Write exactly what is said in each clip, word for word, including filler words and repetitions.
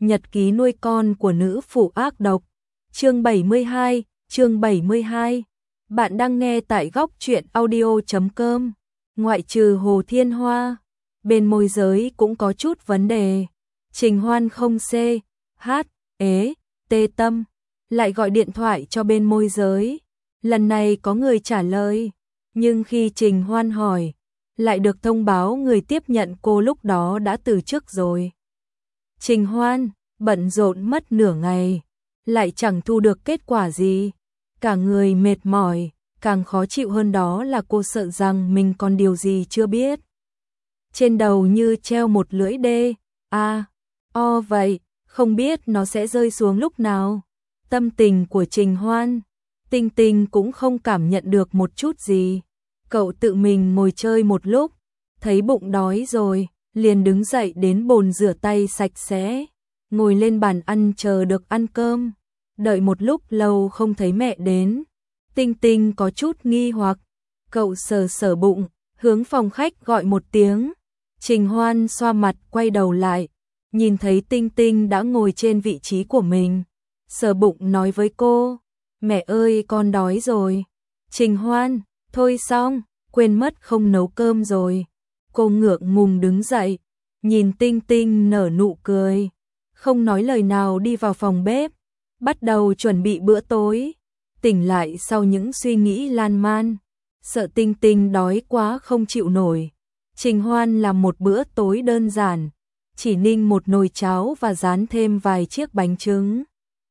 Nhật ký nuôi con của nữ phụ ác độc. Chương bảy mươi hai, chương bảy mươi hai. Bạn đang nghe tại góc truyện audio chấm com. Ngoại trừ Hồ Thiên Hoa, bên môi giới cũng có chút vấn đề. Trình Hoan không c, h, ế, tê tâm, lại gọi điện thoại cho bên môi giới. Lần này có người trả lời, nhưng khi Trình Hoan hỏi, lại được thông báo người tiếp nhận cô lúc đó đã từ chức rồi. Trình Hoan bận rộn mất nửa ngày, lại chẳng thu được kết quả gì. Cả người mệt mỏi, càng khó chịu hơn đó là cô sợ rằng mình còn điều gì chưa biết. Trên đầu như treo một lưỡi đê, a, o vậy, không biết nó sẽ rơi xuống lúc nào. Tâm tình của Trình Hoan, Tinh Tinh cũng không cảm nhận được một chút gì. Cậu tự mình ngồi chơi một lúc, thấy bụng đói rồi, liền đứng dậy đến bồn rửa tay sạch sẽ, ngồi lên bàn ăn chờ được ăn cơm. Đợi một lúc lâu không thấy mẹ đến, Tinh Tinh có chút nghi hoặc. Cậu sờ sờ bụng, hướng phòng khách gọi một tiếng. Trình Hoan xoa mặt quay đầu lại, nhìn thấy Tinh Tinh đã ngồi trên vị trí của mình, sờ bụng nói với cô, mẹ ơi con đói rồi. Trình Hoan, thôi xong, quên mất không nấu cơm rồi. Cô ngượng ngùng đứng dậy, nhìn Tinh Tinh nở nụ cười, không nói lời nào đi vào phòng bếp, bắt đầu chuẩn bị bữa tối. Tỉnh lại sau những suy nghĩ lan man, sợ Tinh Tinh đói quá không chịu nổi, Trình Hoan làm một bữa tối đơn giản, chỉ ninh một nồi cháo và rán thêm vài chiếc bánh trứng.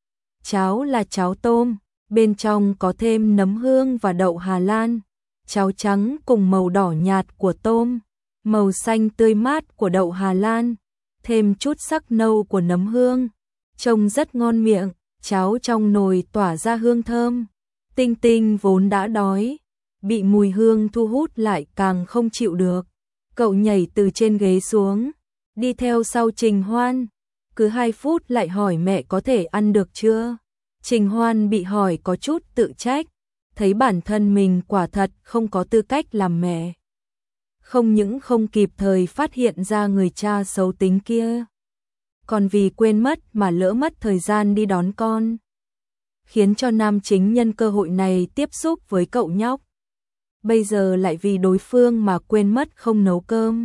Cháo là cháo tôm, bên trong có thêm nấm hương và đậu Hà Lan, cháo trắng cùng màu đỏ nhạt của tôm, màu xanh tươi mát của đậu Hà Lan, thêm chút sắc nâu của nấm hương, trông rất ngon miệng. Cháo trong nồi tỏa ra hương thơm. Tinh Tinh vốn đã đói, bị mùi hương thu hút lại càng không chịu được. Cậu nhảy từ trên ghế xuống, đi theo sau Trình Hoan, cứ hai phút lại hỏi mẹ có thể ăn được chưa. Trình Hoan bị hỏi có chút tự trách, thấy bản thân mình quả thật không có tư cách làm mẹ. Không những không kịp thời phát hiện ra người cha xấu tính kia, còn vì quên mất mà lỡ mất thời gian đi đón con, khiến cho nam chính nhân cơ hội này tiếp xúc với cậu nhóc. Bây giờ lại vì đối phương mà quên mất không nấu cơm.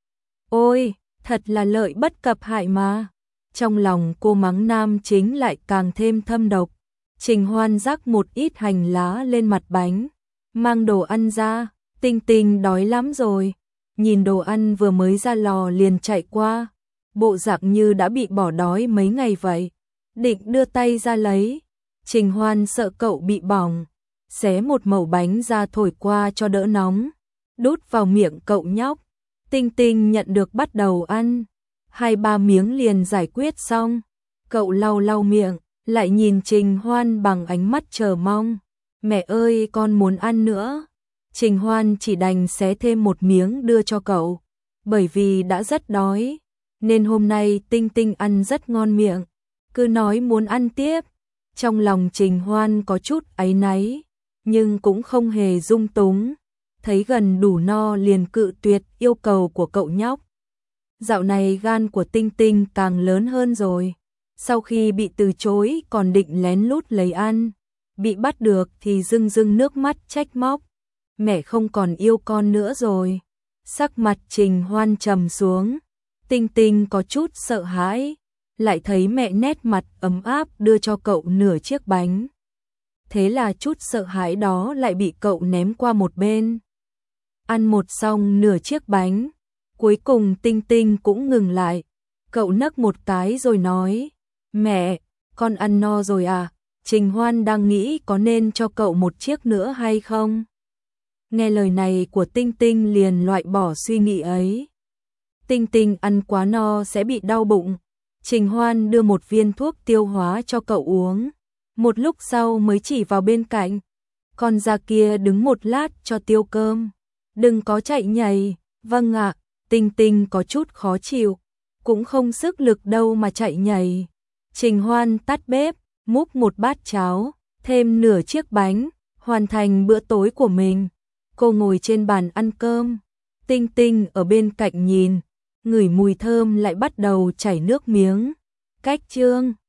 Ôi, thật là lợi bất cập hại mà. Trong lòng cô mắng nam chính lại càng thêm thâm độc. Trình Hoan rắc một ít hành lá lên mặt bánh, mang đồ ăn ra. Tinh Tinh đói lắm rồi, nhìn đồ ăn vừa mới ra lò liền chạy qua, bộ dạng như đã bị bỏ đói mấy ngày vậy, định đưa tay ra lấy. Trình Hoan sợ cậu bị bỏng, xé một mẩu bánh ra thổi qua cho đỡ nóng, đút vào miệng cậu nhóc. Tinh Tinh nhận được bắt đầu ăn, hai ba miếng liền giải quyết xong. Cậu lau lau miệng, lại nhìn Trình Hoan bằng ánh mắt chờ mong. Mẹ ơi con muốn ăn nữa. Trình Hoan chỉ đành xé thêm một miếng đưa cho cậu, bởi vì đã rất đói, nên hôm nay Tinh Tinh ăn rất ngon miệng, cứ nói muốn ăn tiếp. Trong lòng Trình Hoan có chút áy náy, nhưng cũng không hề dung túng, thấy gần đủ no liền cự tuyệt yêu cầu của cậu nhóc. Dạo này gan của Tinh Tinh càng lớn hơn rồi, sau khi bị từ chối còn định lén lút lấy ăn, bị bắt được thì rưng rưng nước mắt trách móc. Mẹ không còn yêu con nữa rồi. Sắc mặt Trình Hoan trầm xuống, Tinh Tinh có chút sợ hãi, lại thấy mẹ nét mặt ấm áp đưa cho cậu nửa chiếc bánh. Thế là chút sợ hãi đó lại bị cậu ném qua một bên. Ăn một xong nửa chiếc bánh, cuối cùng Tinh Tinh cũng ngừng lại. Cậu nấc một cái rồi nói, mẹ, con ăn no rồi à? Trình Hoan đang nghĩ có nên cho cậu một chiếc nữa hay không. Nghe lời này của Tinh Tinh liền loại bỏ suy nghĩ ấy. Tinh Tinh ăn quá no sẽ bị đau bụng. Trình Hoan đưa một viên thuốc tiêu hóa cho cậu uống. Một lúc sau mới chỉ vào bên cạnh. Con ra kia đứng một lát cho tiêu cơm. Đừng có chạy nhảy. Vâng ạ. Tinh Tinh có chút khó chịu, cũng không sức lực đâu mà chạy nhảy. Trình Hoan tắt bếp, múc một bát cháo, thêm nửa chiếc bánh, hoàn thành bữa tối của mình. Cô ngồi trên bàn ăn cơm, Tinh Tinh ở bên cạnh nhìn, ngửi mùi thơm lại bắt đầu chảy nước miếng. cách chương